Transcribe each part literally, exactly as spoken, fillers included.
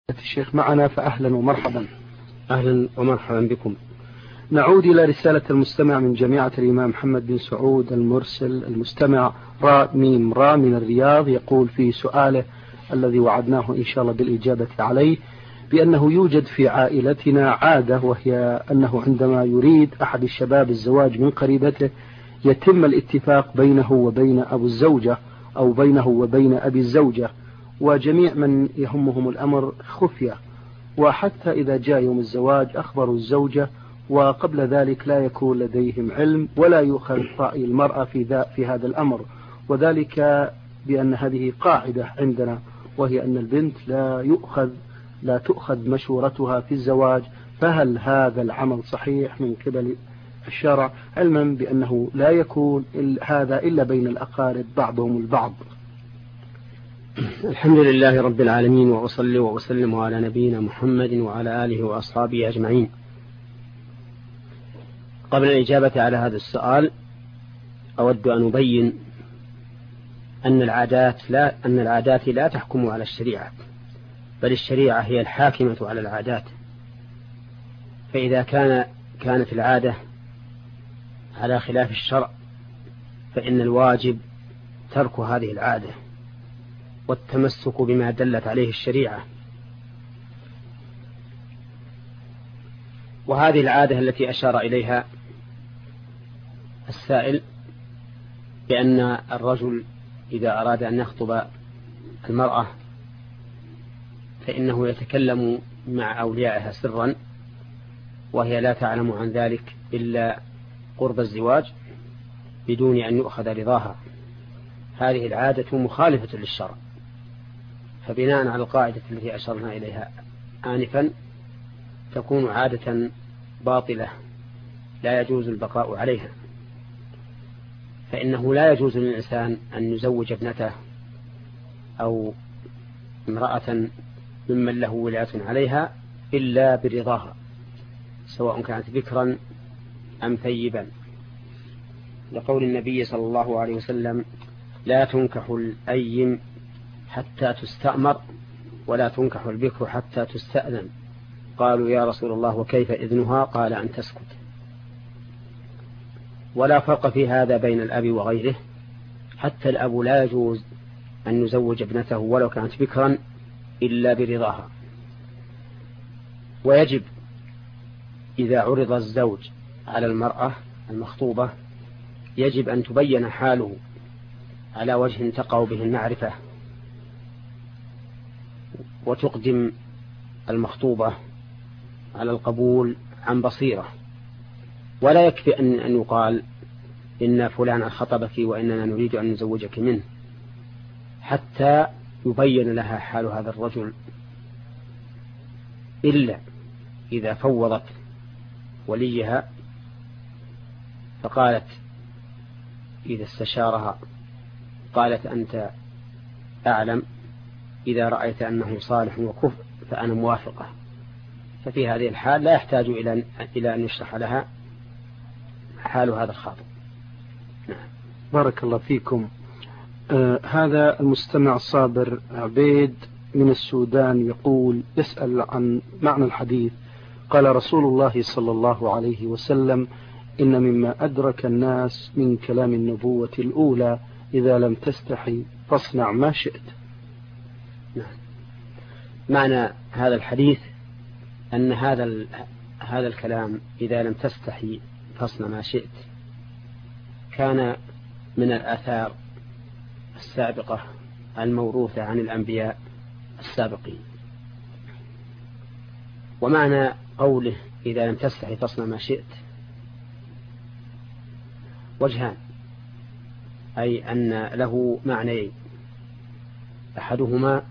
الشيخ معنا فأهلا ومرحبا. أهلا ومرحبا بكم. نعود إلى رسالة المستمع من جامعة الإمام محمد بن سعود المرسل. المستمع را ميم را من الرياض يقول في سؤاله الذي وعدناه إن شاء الله بالإجابة عليه بأنه يوجد في عائلتنا عادة، وهي أنه عندما يريد أحد الشباب الزواج من قريبته يتم الاتفاق بينه وبين أبو الزوجة أو بينه وبين أبي الزوجة وجميع من يهمهم الأمر خفية، وحتى إذا جاء يوم الزواج أخبروا الزوجة، وقبل ذلك لا يكون لديهم علم ولا يؤخذ رأي المرأة في, ذا في هذا الأمر، وذلك بأن هذه قاعدة عندنا، وهي أن البنت لا يؤخذ لا تؤخذ مشورتها في الزواج. فهل هذا العمل صحيح من قبل الشرع، علما بأنه لا يكون هذا إلا بين الأقارب بعضهم البعض؟ الحمد لله رب العالمين، وأصلي وأسلم على نبينا محمد وعلى آله وأصحابه أجمعين. قبل الإجابة على هذا السؤال أود أن أبين أن العادات لا أن العادات لا تحكم على الشريعة، بل الشريعة هي الحاكمة على العادات. فإذا كان كانت العادة على خلاف الشرع فإن الواجب ترك هذه العادة والتمسك بما دلت عليه الشريعة. وهذه العادة التي أشار إليها السائل بأن الرجل إذا أراد أن يخطب المرأة فإنه يتكلم مع أوليائها سرا وهي لا تعلم عن ذلك إلا قرب الزواج بدون أن يؤخذ رضاها. هذه العادة مخالفة للشرع، فبناء على القاعدة التي أشرنا إليها آنفا تكون عادة باطلة لا يجوز البقاء عليها. فإنه لا يجوز للإنسان أن يزوج ابنته أو امرأة ممن له ولاية عليها إلا برضاها، سواء كانت بكرا أم ثيبا، لقول النبي صلى الله عليه وسلم: لا تنكح الأيم حتى تستأمر ولا تنكح البكر حتى تستأذن. قالوا: يا رسول الله وكيف إذنها؟ قال: أن تسكت. ولا فرق في هذا بين الأب وغيره، حتى الأب لا يجوز أن يزوج ابنته ولو كانت بكرا إلا برضاها. ويجب إذا عرض الزوج على المرأة المخطوبة يجب أن تبين حاله على وجه تقع به المعرفة، وتقدم المخطوبة على القبول عن بصيرة، ولا يكفي أن أن يقال إن فلانا خطبك وإننا نريد أن نزوجك منه، حتى يبين لها حال هذا الرجل، إلا إذا فوضت وليها فقالت إذا استشارها قالت: أنت أعلم، إذا رأيت أنه صالح وكفء فأنا موافقة. ففي هذه الحال لا يحتاج إلى إلى أن يشرح لها حال هذا الخاطب. نعم. بارك الله فيكم. آه هذا المستمع الصابر عبيد من السودان يقول يسأل عن معنى الحديث: قال رسول الله صلى الله عليه وسلم: إن مما أدرك الناس من كلام النبوة الأولى إذا لم تستحي فاصنع ما شئت. نعم. معنى هذا الحديث أن هذا هذا الكلام إذا لم تستحي فاصنع ما شئت كان من الآثار السابقة الموروثة عن الأنبياء السابقين. ومعنى قوله إذا لم تستحي فاصنع ما شئت وجهان، أي أن له معنيين: أحدهما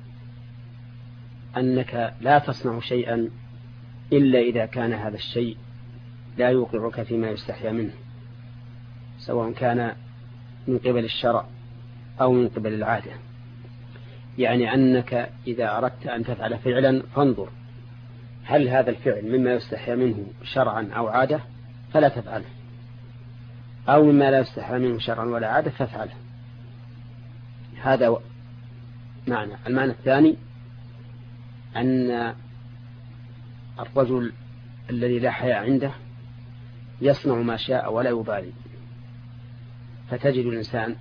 أنك لا تصنع شيئا إلا إذا كان هذا الشيء لا يوقعك فيما يستحيا منه، سواء كان من قبل الشرع أو من قبل العادة. يعني أنك إذا أردت أن تفعل فعلا فانظر هل هذا الفعل مما يستحيا منه شرعا أو عادة فلا تفعله، أو مما لا يستحيا منه شرعا ولا عادة فافعله. هذا معنى. المعنى الثاني أن الرجل الذي لا حياء عنده يصنع ما شاء ولا يبالي، فتجد الإنسان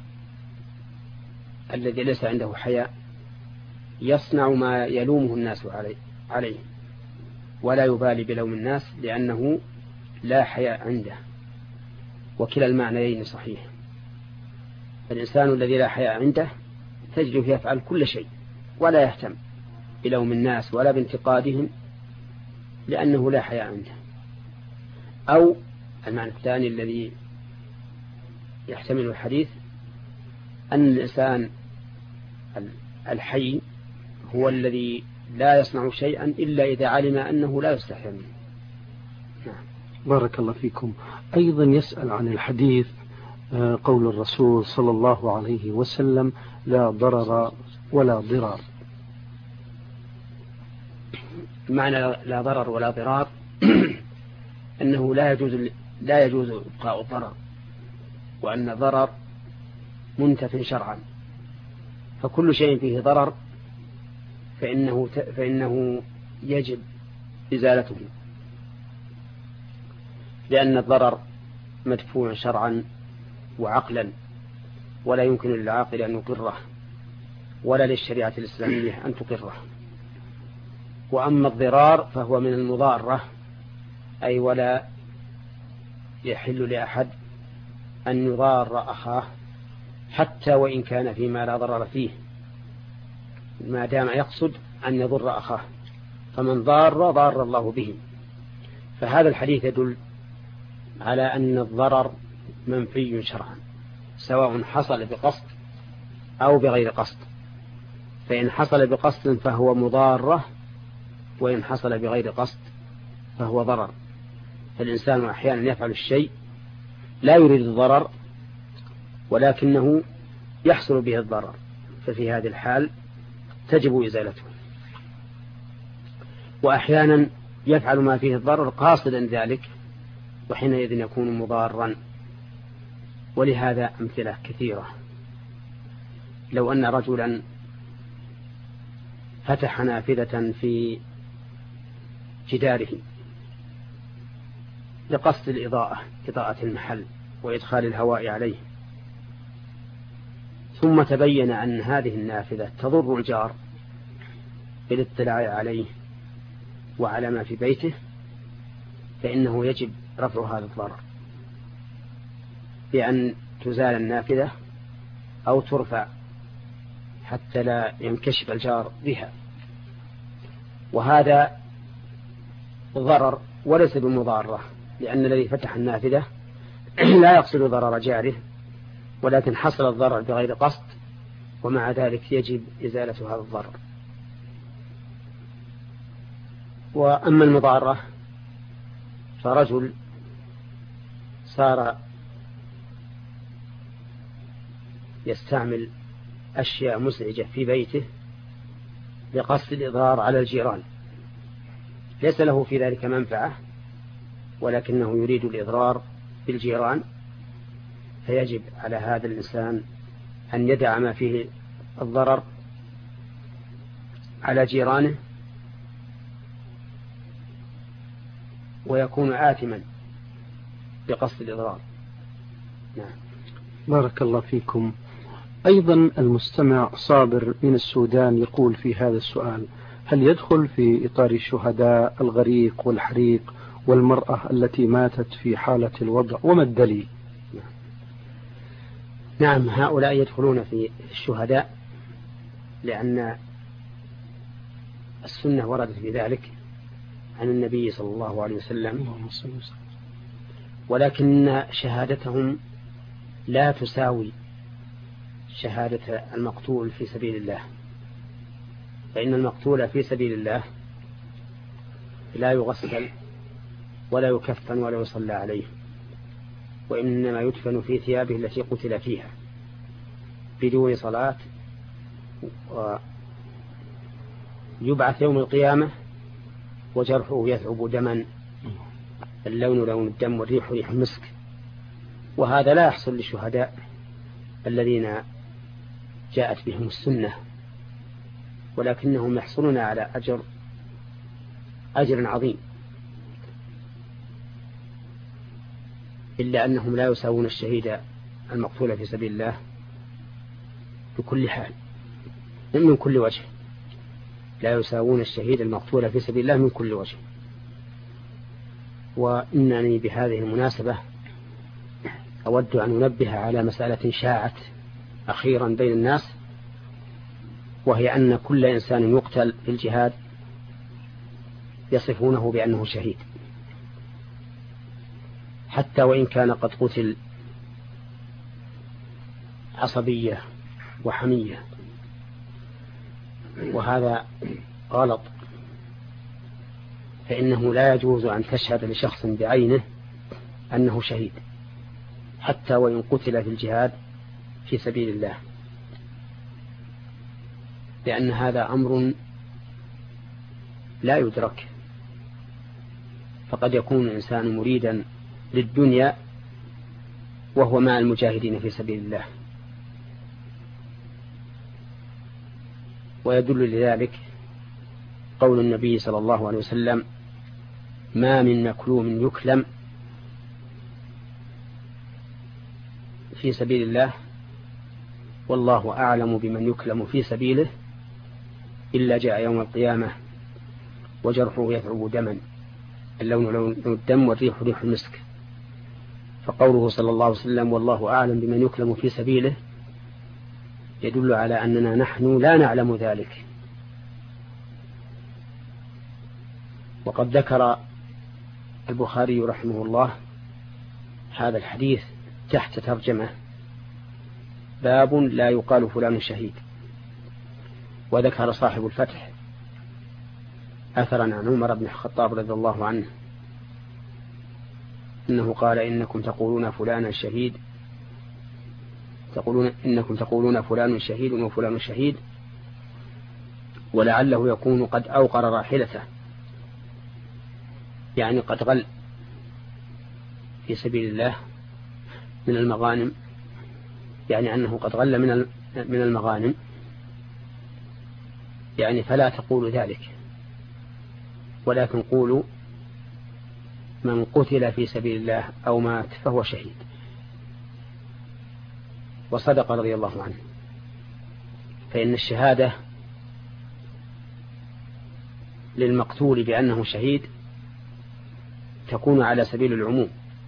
الذي ليس عنده حياء يصنع ما يلومه الناس عليه ولا يبالي بلوم الناس لأنه لا حياء عنده، وكلا المعنيين صحيح. الإنسان الذي لا حياء عنده تجده يفعل كل شيء ولا يهتم بلوم الناس ولا بانتقادهم لأنه لا حياء عنده. أو المعنى الثاني الذي يحتمل الحديث أن الإنسان الحي هو الذي لا يصنع شيئا إلا إذا علم أنه لا يستحي منه. نعم. بارك الله فيكم. أيضا يسأل عن الحديث قول الرسول صلى الله عليه وسلم لا ضرر ولا ضرار. معنى لا ضرر ولا ضرار أنه لا يجوز لا يجوز إبقاء الضرر، وأن الضرر منتف شرعا، فكل شيء فيه ضرر فإنه فإنه يجب إزالته، لأن الضرر مدفوع شرعا وعقلا، ولا يمكن للعاقل أن يقره ولا للشريعة الإسلامية أن تقره. وأما الضرار فهو من المضارة، أي ولا يحل لأحد أن يضار أخاه حتى وإن كان فيما لا ضرر فيه، ما دام يقصد أن يضر أخاه، فمن ضار ضار الله به. فهذا الحديث يدل على أن الضرر منفي شرعا سواء حصل بقصد أو بغير قصد، فإن حصل بقصد فهو مضارة، وإن حصل بغير قصد فهو ضرر. فالإنسان أحيانا يفعل الشيء لا يريد الضرر ولكنه يحصل به الضرر، ففي هذه الحال تجب إزالته. وأحيانا يفعل ما فيه الضرر قاصدا ذلك، وحينئذ يكون مضارا. ولهذا أمثلة كثيرة. لو أن رجلا فتح نافذة في جداره لقصد الإضاءة، إضاءة المحل وإدخال الهواء عليه، ثم تبين أن هذه النافذة تضر الجار بالاطلاع عليه وعلى ما في بيته، فإنه يجب رفع هذا الضرر بأن تزال النافذة أو ترفع حتى لا ينكشف الجار بها. وهذا ضرر وليس بمضارة، لأن الذي فتح النافذة لا يقصد ضرر جاره، ولكن حصل الضرر بغير قصد، ومع ذلك يجب إزالة هذا الضرر. وأما المضارة فرجل صار يستعمل أشياء مزعجة في بيته بقصد الإضرار على الجيران، ليس له في ذلك منفعة ولكنه يريد الإضرار بالجيران، فيجب على هذا الإنسان أن يدع ما فيه الضرر على جيرانه ويكون آثما بقصد الإضرار. نعم. بارك الله فيكم. أيضا المستمع صابر من السودان يقول في هذا السؤال: هل يدخل في إطار الشهداء الغريق والحريق والمرأة التي ماتت في حالة الوضع، وما الدليل؟ نعم، هؤلاء يدخلون في الشهداء لأن السنة وردت بذلك عن النبي صلى الله عليه وسلم، ولكن شهادتهم لا تساوي شهادة المقتول في سبيل الله، فإن المقتول في سبيل الله لا يغسل ولا يكفن ولا يصلى عليه، وإنما يدفن في ثيابه التي قتل فيها بدون صلاة، ويبعث يوم القيامة وجرحه يثعب دما، اللون لون الدم والريح ريح المسك. وهذا لا يحصل للشهداء الذين جاءت بهم السنة ولكنهم يحصلون على أجر أجر عظيم، إلا أنهم لا يساوون الشهيد المقتول في سبيل الله بكل حال من كل وجه، لا يساوون الشهيد المقتول في سبيل الله من كل وجه. وإنني بهذه المناسبة أود أن أنبه على مسألة شاعت أخيرا بين الناس، وهي أن كل إنسان يقتل في الجهاد يصفونه بأنه شهيد، حتى وإن كان قد قتل عصبية وحمية، وهذا غلط. فإنه لا يجوز أن تشهد لشخص بعينه أنه شهيد حتى وإن قتل في الجهاد في سبيل الله، لأن هذا أمر لا يدرك. فقد يكون الإنسان مريدا للدنيا وهو مع المجاهدين في سبيل الله. ويدل لذلك قول النبي صلى الله عليه وسلم: ما من مكلوم يكلم في سبيل الله والله أعلم بمن يكلم في سبيله إلا جاء يوم القيامة وجرحه يثعب دما، اللون لون الدم والريح ريح المسك. فقوله صلى الله عليه وسلم والله أعلم بمن يكلم في سبيله يدل على أننا نحن لا نعلم ذلك. وقد ذكر البخاري رحمه الله هذا الحديث تحت ترجمة: باب لا يقال فلان شهيد. وذكر صاحب الفتح أثرا عن عمر بن الخطاب رضي الله عنه إنه قال: إنكم تقولون فلان شهيد تقولون إنكم تقولون فلان شهيد وفلان شهيد، ولعله يكون قد أوقر راحلته، يعني قد غل في سبيل الله من المغانم، يعني أنه قد غل من من المغانم، يعني فلا تقولوا ذلك، ولكن قولوا من قتل في سبيل الله أو مات فهو شهيد. وصدق رضي الله عنه. فإن الشهادة للمقتول بأنه شهيد تكون على سبيل العموم،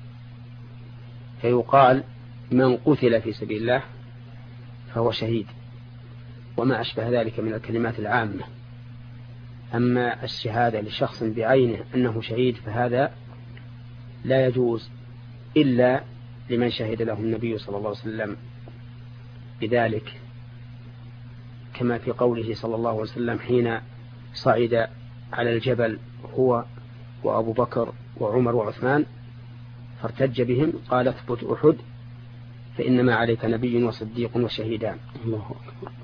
فيقال من قتل في سبيل الله فهو شهيد وما أشبه ذلك من الكلمات العامة. أما الشهادة لشخص بعينه أنه شهيد فهذا لا يجوز إلا لمن شهد له النبي صلى الله عليه وسلم بذلك، كما في قوله صلى الله عليه وسلم حين صعد على الجبل هو وأبو بكر وعمر وعثمان فارتج بهم قال: اثبت أحد فإنما عليك نبي وصديق وشهيدان. الله أكبر.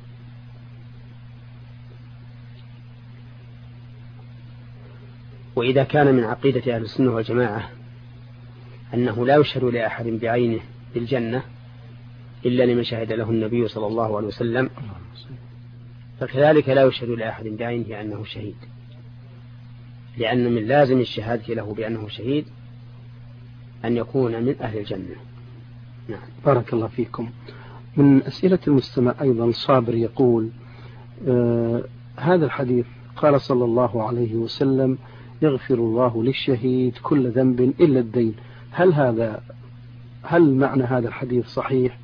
وإذا كان من عقيدة أهل السنة والجماعة أنه لا يشهد لأحد بعينه بالجنة إلا لمن شهد له النبي صلى الله عليه وسلم، فكذلك لا يشهد لأحد بعينه أنه شهيد، لأن من لازم الشهادة له بأنه شهيد أن يكون من أهل الجنة. نعم. بارك الله فيكم. من أسئلة المستمع أيضا صابر يقول: آه هذا الحديث قال صلى الله عليه وسلم: يغفر الله للشهيد كل ذنب إلا الدين، هل هذا هل معنى هذا الحديث صحيح؟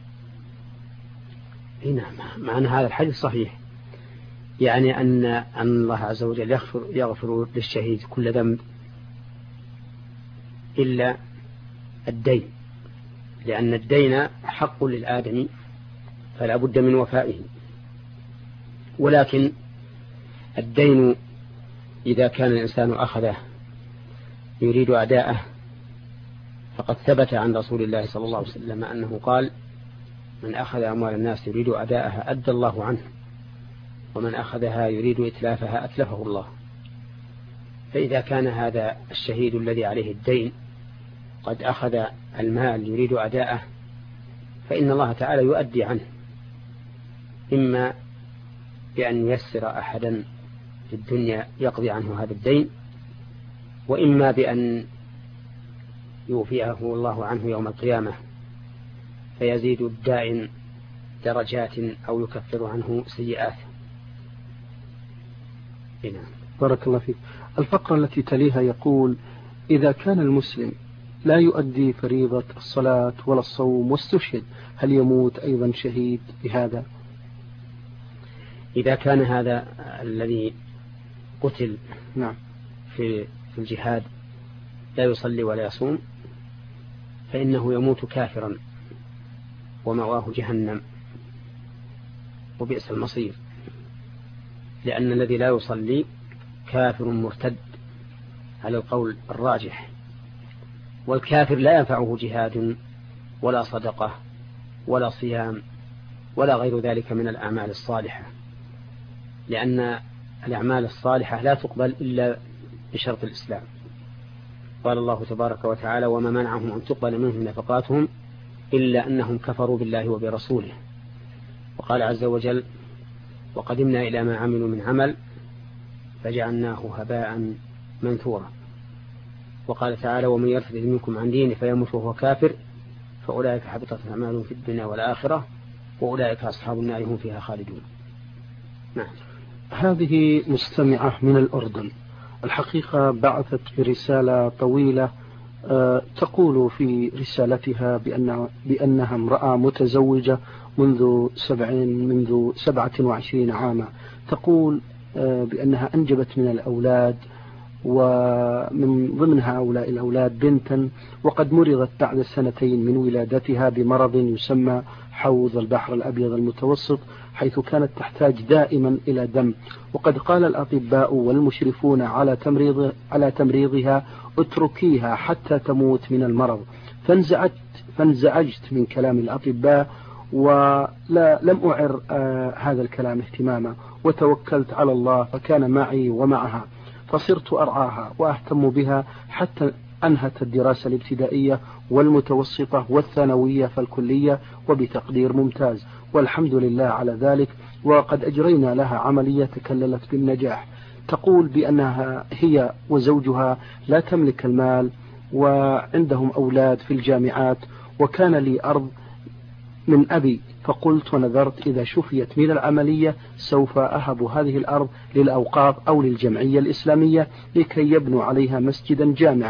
نعم، معنى هذا الحديث صحيح، يعني أن أن الله عز وجل يغفر, يغفر للشهيد كل ذنب إلا الدين، لأن الدين حق للآدمي فلا بد من وفائه. ولكن الدين إذا كان الإنسان أخذه يريد أداءه فقد ثبت عن رسول الله صلى الله عليه وسلم أنه قال: من أخذ أموال الناس يريد أداءها أدى الله عنه، ومن أخذها يريد إتلافها أتلفه الله. فإذا كان هذا الشهيد الذي عليه الدين قد أخذ المال يريد أداءه فإن الله تعالى يؤدي عنه، إما بأن ييسر أحدا في الدنيا يقضي عنه هذا الدين، وإما بأن يوفيه الله عنه يوم القيامة فيزيد الدائن درجات أو يكفر عنه سيئات. هنا. بارك الله فيك. الفقرة التي تليها يقول: إذا كان المسلم لا يؤدي فريضة الصلاة ولا الصوم واستشهد، هل يموت أيضا شهيد بهذا؟ إذا كان هذا الذي قتل نعم في في الجهاد لا يصلي ولا يصوم فإنه يموت كافرا ومأواه جهنم وبئس المصير، لأن الذي لا يصلي كافر مرتد على القول الراجح، والكافر لا ينفعه جهاد ولا صدقة ولا صيام ولا غير ذلك من الأعمال الصالحة، لأن الأعمال الصالحة لا تقبل إلا بشرط الإسلام. قال الله تبارك وتعالى: وما منعهم أن تقبل منهم نفقاتهم إلا أنهم كفروا بالله وبرسوله. وقال عز وجل: وقدمنا إلى ما عملوا من عمل فجعلناه هباء منثورا. وقال تعالى: ومن يرتد منكم عن دينه فيموت وهو كافر فأولئك حبطت أعمالهم في الدنيا والآخرة وأولئك أصحاب النار هم فيها خالدون. نعم. هذه مستمعة من الأردن، الحقيقة بعثت برسالة طويلة أه تقول في رسالتها بأن بأنها امرأة متزوجة منذ سبعين منذ سبعة وعشرين عاما. تقول أه بأنها أنجبت من الأولاد، ومن ضمن هؤلاء الأولاد بنتا، وقد مرضت بعد سنتين من ولادتها بمرض يسمى حوض البحر الأبيض المتوسط، حيث كانت تحتاج دائما إلى دم. وقد قال الأطباء والمشرفون على تمريض على تمريضها: اتركيها حتى تموت من المرض. فانزعجت فانزعجت من كلام الأطباء ولا لم أعر آه هذا الكلام اهتماما، وتوكلت على الله فكان معي ومعها، فصرت أرعاها وأهتم بها حتى أنهت الدراسة الابتدائية والمتوسطة والثانوية فالكلية وبتقدير ممتاز، والحمد لله على ذلك. وقد أجرينا لها عملية تكللت بالنجاح. تقول بأنها هي وزوجها لا تملك المال وعندهم أولاد في الجامعات، وكان لي أرض من أبي، فقلت ونذرت إذا شفيت من العملية سوف أهب هذه الأرض للأوقاف أو للجمعية الإسلامية لكي يبنوا عليها مسجدا جامعا.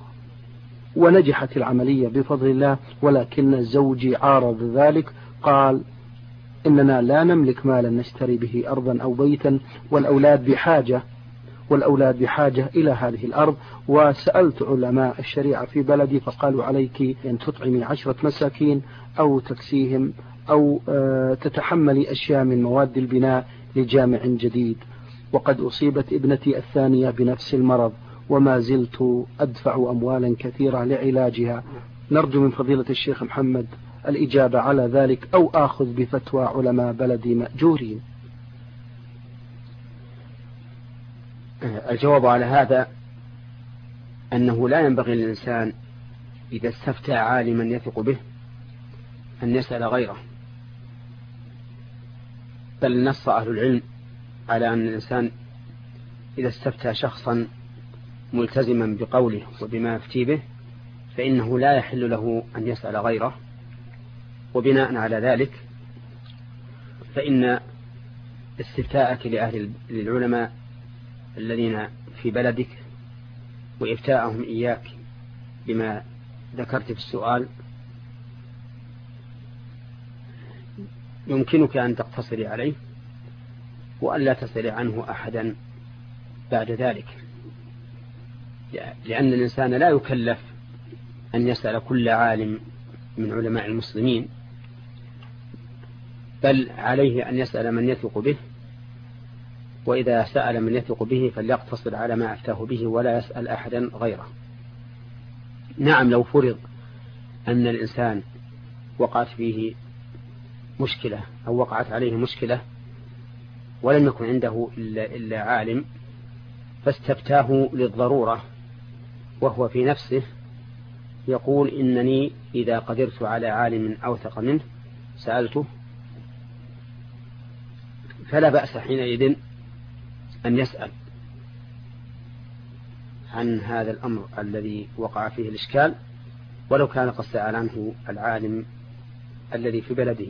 ونجحت العملية بفضل الله، ولكن زوجي عارض ذلك، قال: إننا لا نملك مالا نشتري به أرضا أو بيتا، والأولاد بحاجة والأولاد بحاجة إلى هذه الأرض. وسألت علماء الشريعة في بلدي فقالوا: عليك أن تطعمي عشرة مساكين أو تكسيهم أو تتحملي أشياء من مواد البناء لجامع جديد. وقد أصيبت ابنتي الثانية بنفس المرض وما زلت أدفع أموالا كثيرة لعلاجها. نرجو من فضيلة الشيخ محمد الإجابة على ذلك، أو آخذ بفتوى علماء بلدي مأجورين. الجواب على هذا أنه لا ينبغي للإنسان إذا استفتى عالما يثق به أن يسأل غيره، بل نص أهل العلم على أن الإنسان إذا استفتى شخصا ملتزما بقوله وبما يفتي به فإنه لا يحل له أن يسأل غيره. وبناء على ذلك فإن استفتاءك لأهل العلماء الذين في بلدك وإفتاءهم إياك بما ذكرت في السؤال يمكنك أن تقتصري عليه وأن لا تسألي عنه أحدا بعد ذلك، لأن الإنسان لا يكلف أن يسأل كل عالم من علماء المسلمين، بل عليه أن يسأل من يثق به، وإذا سأل من يثق به فليقتصر على ما أفتاه به ولا يسأل أحدا غيره. نعم، لو فرض أن الإنسان وقعت فيه مشكلة أو وقعت عليه مشكلة ولم يكن عنده إلا, إلا عالم فاستفتاه للضرورة وهو في نفسه يقول: إنني إذا قدرت على عالم أوثق منه سألته، فلا بأس حينئذ أن يسأل عن هذا الأمر الذي وقع فيه الإشكال، ولو كان قد سأل عنه العالم الذي في بلده.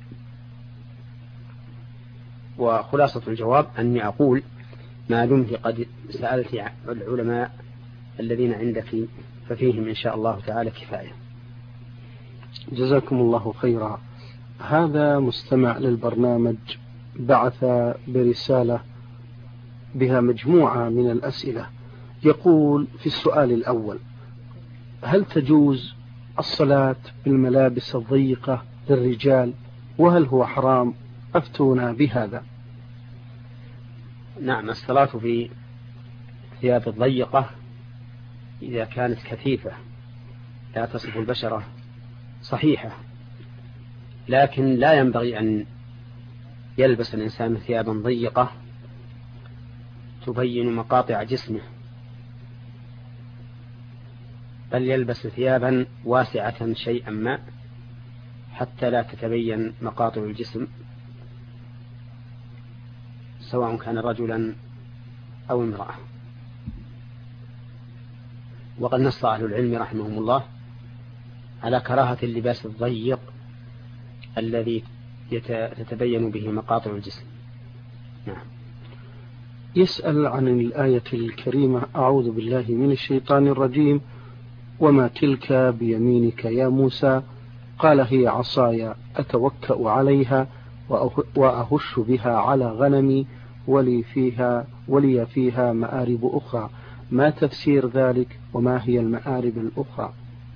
وخلاصة الجواب أني أقول ما دمت قد سألت العلماء الذين عندك ففيهم إن شاء الله تعالى كفاية. جزاكم الله خيرا. هذا مستمع للبرنامج بعث برسالة بها مجموعة من الأسئلة. يقول في السؤال الأول: هل تجوز الصلاة بالملابس الضيقة للرجال، وهل هو حرام؟ أفتونا بهذا. نعم، الصلاة في ثياب الضيقة إذا كانت كثيفة لا تصف البشرة صحيحة، لكن لا ينبغي أن يلبس الإنسان ثيابا ضيقة تبين مقاطع جسمه، بل يلبس ثيابا واسعة شيئا ما حتى لا تتبين مقاطع الجسم، سواء كان رجلا أو امرأة. وقد نص أهل العلم رحمهم الله على كراهة اللباس الضيق الذي تتبين به مقاطع الجسم. نعم. يسأل عن الآية الكريمة: أعوذ بالله من الشيطان الرجيم، وما تلك بيمينك يا موسى؟ قال: هي عصاي أتوكأ عليها وأهش بها على غنمي ولي فيها ولي فيها مآرب أخرى. ما تفسير ذلك، وما هي المآرب الأخرى؟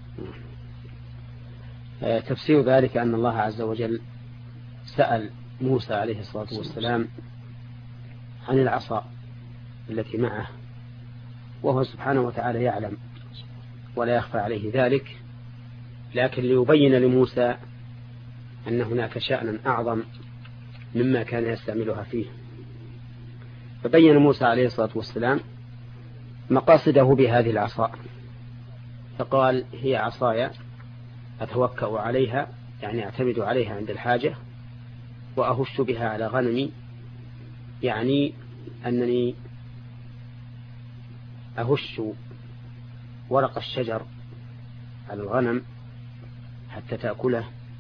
تفسير ذلك أن الله عز وجل سأل موسى عليه الصلاة والسلام عن العصا التي معه، وهو سبحانه وتعالى يعلم ولا يخفى عليه ذلك، لكن ليبين لموسى أن هناك شأنا أعظم مما كان يستعملها فيه. فبين موسى عليه الصلاة والسلام مقاصده بهذه العصا، فقال: هي عصاي أتوكأ عليها، يعني أعتمد عليها عند الحاجة، وأهش بها على غنمي، يعني أنني أهش ورق الشجر على الغنم حتى تأكله،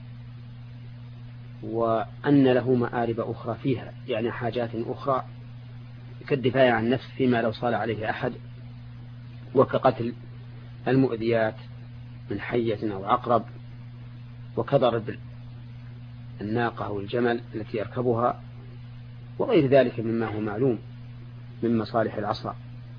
وأن له مآرب أخرى فيها، يعني حاجات أخرى كالدفاع عن النفس فيما لو صال عليه أحد، وكقتل المؤذيات من حية أو عقرب، وكضرب الناقة أو الجمل التي يركبها، وغير ذلك مما هو معلوم من مصالح العصا.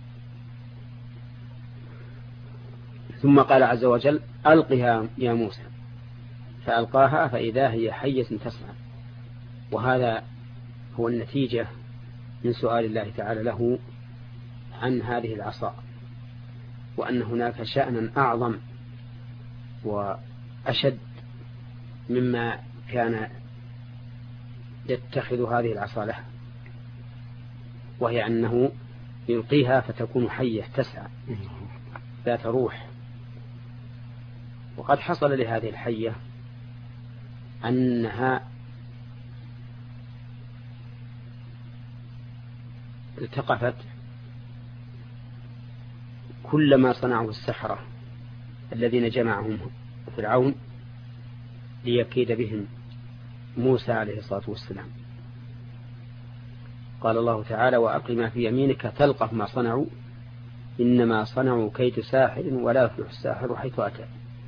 ثم قال عز وجل: ألقها يا موسى، فألقاها فإذا هي حية تسعى. وهذا هو النتيجة من سؤال الله تعالى له عن هذه العصا، وأن هناك شأنا أعظم وأشد مما كان يتخذ هذه العصا له، وهي أنه يلقيها فتكون حية تسعى ذات روح. وقد حصل لهذه الحية أنها التقفت كل ما صنعه السحرة الذين جمعهم فرعون ليكيد بهم موسى عليه الصلاة والسلام. قال الله تعالى: وألق ما في يمينك تلقف ما صنعوا إنما صنعوا كيد ساحر ولا يفلح الساحر حيث أتى.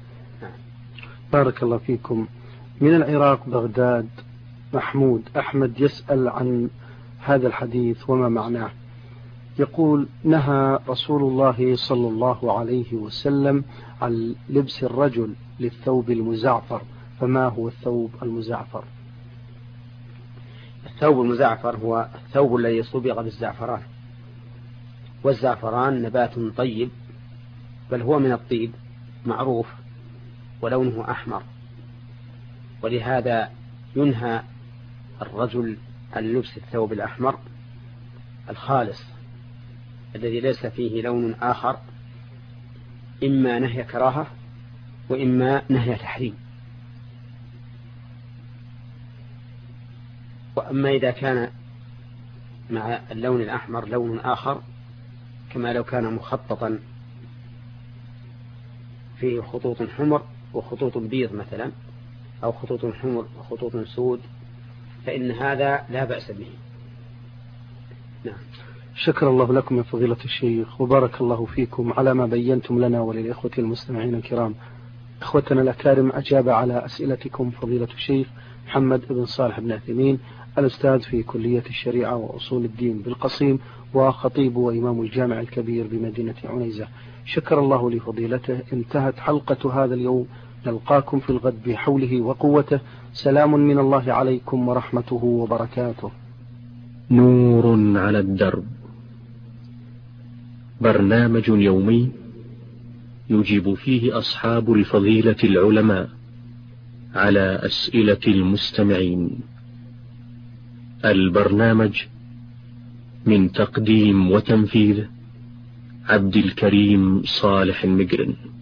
بارك الله فيكم. من العراق بغداد محمود أحمد يسأل عن هذا الحديث وما معناه. يقول: نهى رسول الله صلى الله عليه وسلم عن لبس الرجل للثوب المزعفر، فما هو الثوب المزعفر؟ الثوب المزعفر هو الثوب الذي صبغ بالزعفران، والزعفران نبات طيب، بل هو من الطيب معروف، ولونه أحمر، ولهذا ينهى الرجل عن لبس الثوب الأحمر الخالص الذي ليس فيه لون آخر، إما نهي كراهة وإما نهي تحريم. وأما إذا كان مع اللون الأحمر لون آخر كما لو كان مخططا فيه خطوط حمر وخطوط بيض مثلا، أو خطوط حمر وخطوط سود، فإن هذا لا بأس به. نعم. شكر الله لكم يا فضيلة الشيخ، وبارك الله فيكم على ما بينتم لنا وللإخوة المستمعين الكرام. إخوتنا الأكارم، أجاب على أسئلتكم فضيلة الشيخ محمد بن صالح بن عثيمين، الأستاذ في كلية الشريعة وأصول الدين بالقصيم، وخطيب وإمام الجامع الكبير بمدينة عنيزة. شكر الله لفضيلته. انتهت حلقة هذا اليوم، نلقاكم في الغد بحوله وقوته. سلام من الله عليكم ورحمته وبركاته. نور على الدرب، برنامج يومي يجيب فيه أصحاب الفضيلة العلماء على أسئلة المستمعين. البرنامج من تقديم وتنفيذ عبد الكريم صالح المقرن.